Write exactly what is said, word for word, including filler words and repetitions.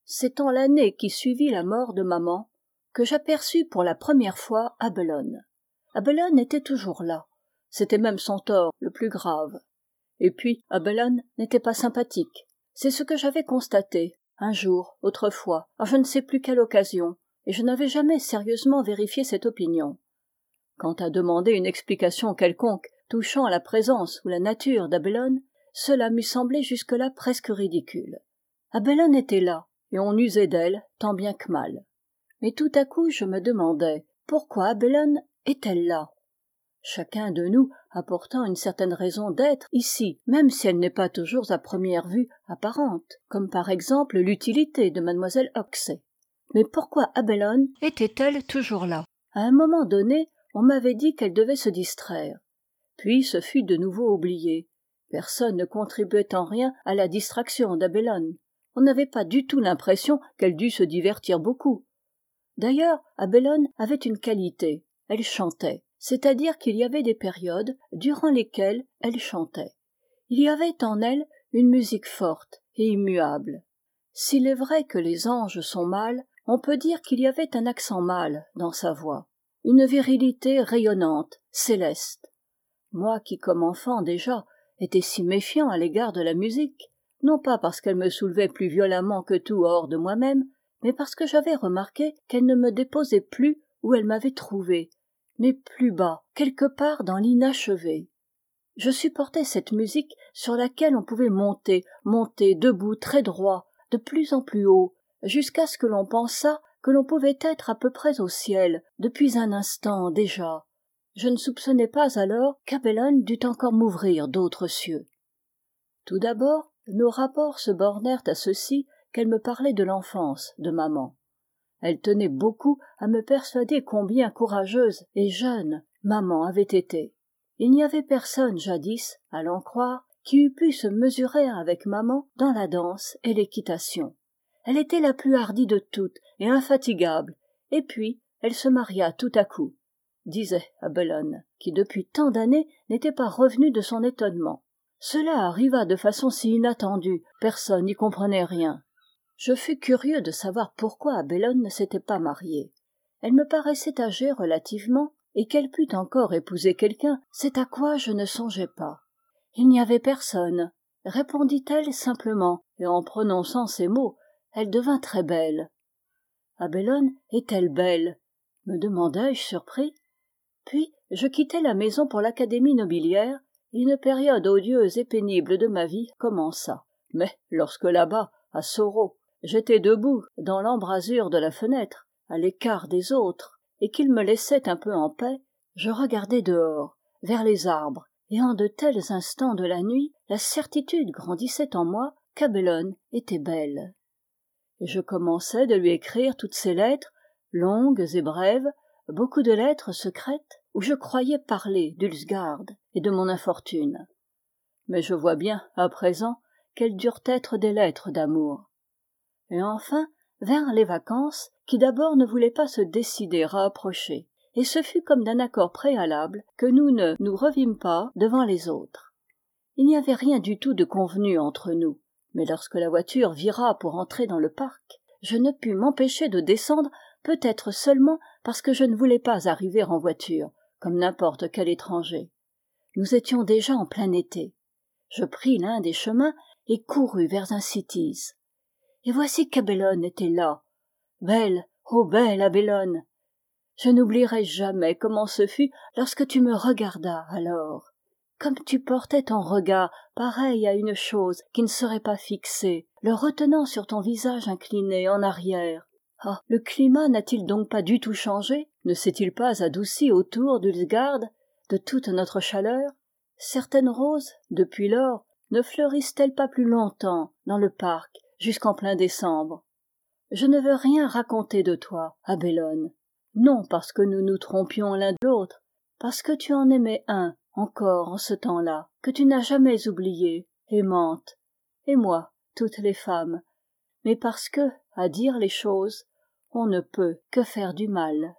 C'est en l'année qui suivit la mort de maman que j'aperçus pour la première fois Abelone. Abelone était toujours là, c'était même son tort le plus grave. Et puis Abelone n'était pas sympathique, c'est ce que j'avais constaté un jour, autrefois, à je ne sais plus quelle occasion, et je n'avais jamais sérieusement vérifié cette opinion. Quant à demander une explication quelconque touchant à la présence ou la nature d'Abelone, cela m'eût semblé jusque-là presque ridicule. Abelone était là, et on usait d'elle tant bien que mal. Mais tout à coup je me demandais pourquoi Abelone est-elle là ? Chacun de nous apportant une certaine raison d'être ici, même si elle n'est pas toujours à première vue apparente, comme par exemple l'utilité de mademoiselle Hoxsey. Mais pourquoi Abelone était-elle toujours là ? À un moment donné, on m'avait dit qu'elle devait se distraire. Puis ce fut de nouveau oublié. Personne ne contribuait en rien à la distraction d'Abelone. On n'avait pas du tout l'impression qu'elle dût se divertir beaucoup. D'ailleurs, Abelone avait une qualité, elle chantait. C'est-à-dire qu'il y avait des périodes durant lesquelles elle chantait. Il y avait en elle une musique forte et immuable. S'il est vrai que les anges sont mâles, on peut dire qu'il y avait un accent mâle dans sa voix, une virilité rayonnante, céleste. Moi qui, comme enfant déjà, étais si méfiant à l'égard de la musique, non pas parce qu'elle me soulevait plus violemment que tout hors de moi-même, mais parce que j'avais remarqué qu'elle ne me déposait plus où elle m'avait trouvé, mais plus bas, quelque part dans l'inachevé. Je supportais cette musique sur laquelle on pouvait monter, monter debout très droit, de plus en plus haut, jusqu'à ce que l'on pensât que l'on pouvait être à peu près au ciel depuis un instant déjà. Je ne soupçonnais pas alors qu'Abelone dût encore m'ouvrir d'autres cieux. Tout d'abord, nos rapports se bornèrent à ceci qu'elle me parlait de l'enfance de maman. Elle tenait beaucoup à me persuader combien courageuse et jeune maman avait été. Il n'y avait personne jadis, à l'en croire, qui eût pu se mesurer avec maman dans la danse et l'équitation. Elle était la plus hardie de toutes et infatigable, et puis elle se maria tout à coup, disait Abelone, qui depuis tant d'années n'était pas revenue de son étonnement. Cela arriva de façon si inattendue, personne n'y comprenait rien. Je fus curieux de savoir pourquoi Abelone ne s'était pas mariée. Elle me paraissait âgée relativement, et qu'elle pût encore épouser quelqu'un, c'est à quoi je ne songeais pas. Il n'y avait personne, répondit-elle simplement, et en prononçant ces mots, elle devint très belle. Abelone est-elle belle ? Me demandai-je surpris. Puis je quittai la maison pour l'académie nobiliaire, et une période odieuse et pénible de ma vie commença. Mais lorsque là-bas, à Soro, j'étais debout dans l'embrasure de la fenêtre, à l'écart des autres, et qu'ils me laissaient un peu en paix, je regardais dehors, vers les arbres, et en de tels instants de la nuit, la certitude grandissait en moi qu'Abelone était belle. Et je commençais de lui écrire toutes ces lettres, longues et brèves, beaucoup de lettres secrètes, où je croyais parler d'Ulsgaard et de mon infortune. Mais je vois bien, à présent, qu'elles durent être des lettres d'amour. Et enfin vinrent les vacances qui d'abord ne voulaient pas se décider à approcher, et ce fut comme d'un accord préalable que nous ne nous revîmes pas devant les autres. Il n'y avait rien du tout de convenu entre nous, mais lorsque la voiture vira pour entrer dans le parc, je ne pus m'empêcher de descendre, peut-être seulement parce que je ne voulais pas arriver en voiture, comme n'importe quel étranger. Nous étions déjà en plein été. Je pris l'un des chemins et courus vers un citys. Et voici qu'Abelone était là. Belle, oh belle Abelone! Je n'oublierai jamais comment ce fut lorsque tu me regardas alors. Comme tu portais ton regard pareil à une chose qui ne serait pas fixée, le retenant sur ton visage incliné en arrière. Ah, le climat n'a-t-il donc pas du tout changé? Ne s'est-il pas adouci autour d'Ulsgaard de toute notre chaleur? Certaines roses, depuis lors, ne fleurissent-elles pas plus longtemps dans le parc jusqu'en plein décembre? Je ne veux rien raconter de toi, Abelone. Non parce que nous nous trompions l'un de l'autre, parce que tu en aimais un encore en ce temps-là, que tu n'as jamais oublié, aimante, et moi, toutes les femmes, mais parce que, à dire les choses, on ne peut que faire du mal.